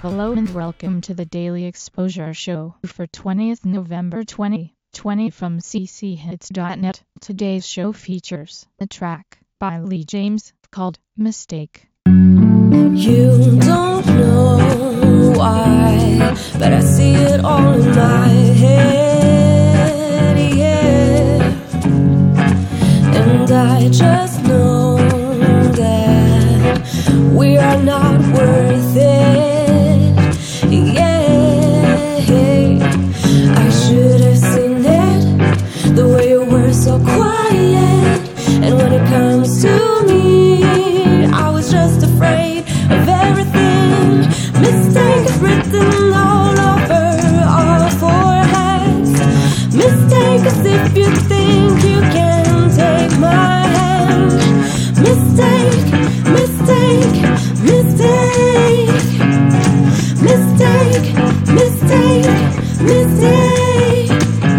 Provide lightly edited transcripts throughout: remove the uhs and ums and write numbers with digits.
Hello and welcome to the Daily Exposure Show for 20th November 2020 from cchits.net. Today's show features a track by Lee James called Mistake. You don't know why, but I see it all in my head, yeah. And I just know that we are not worth it, yeah. I should have seen it, the way you were so quiet. And when it comes to me, I was just afraid of everything. Mistake is written all over our foreheads. Mistake as if you think you can take my hand. Mistake, mistake, mistake. Mistake, mistake, mistake.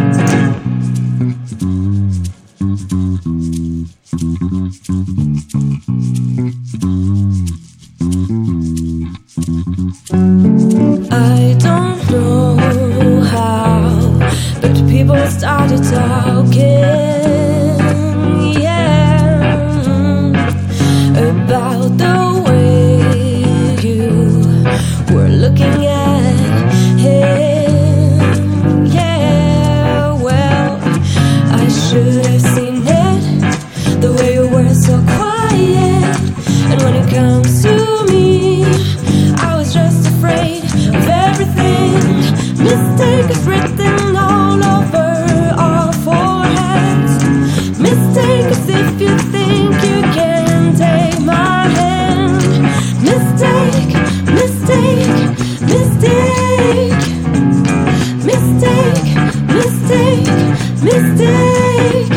I don't know how, but people started talking, yeah, about the way you were looking at him, yeah. Well, I should have seen it, the way you were so quiet. And when it comes to me, I was just afraid of everything. Mistake is written all over our foreheads. Mistake as if you think you can take my hand. Mistake, mistake, mistake. Mistake, mistake, mistake.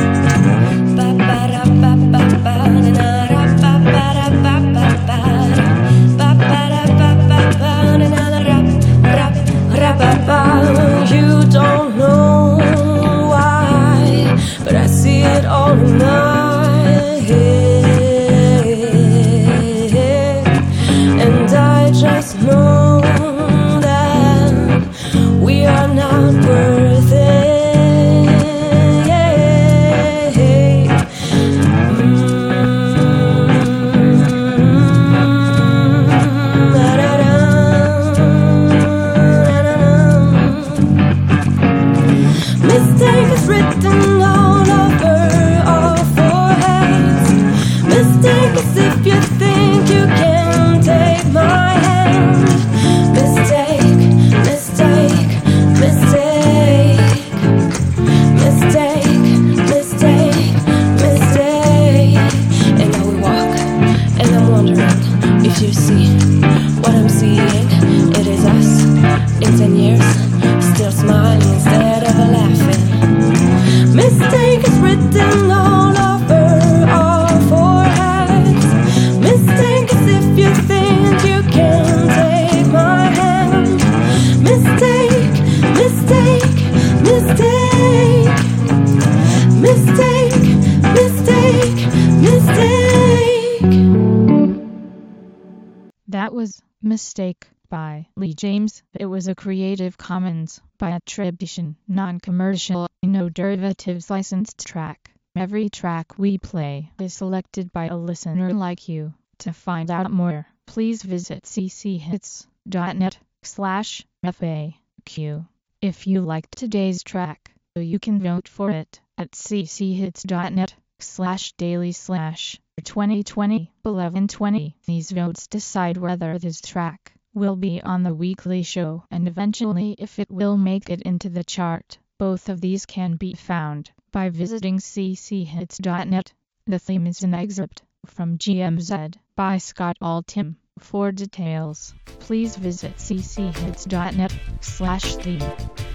You don't know why, but I see it all in my head. And I just know that we are not worth it, yeah. Mistake is written all over our foreheads. Mistake as if you think you can take my hand. Mistake, mistake, mistake. Mistake, mistake, mistake. And now we walk, and I'm wondering if you see what I'm seeing. It is us in 10 years, still smiling instead of laughing. Mistake is written all over our foreheads. Mistake as if you think you can take my hand. Mistake, mistake, mistake. Mistake, mistake, mistake. That was Mistake by Lee James. It was a Creative Commons by attribution, non-commercial, no derivatives licensed track. Every track we play is selected by a listener like you. To find out more, please visit cchits.net/FAQ. If you liked today's track, you can vote for it at cchits.net/daily/2020-1120. These votes decide whether this track will be on the weekly show and eventually if it will make it into the chart. Both of these can be found by visiting cchits.net. The theme is an excerpt from GMZ by Scott Altham. For details, please visit cchits.net/theme.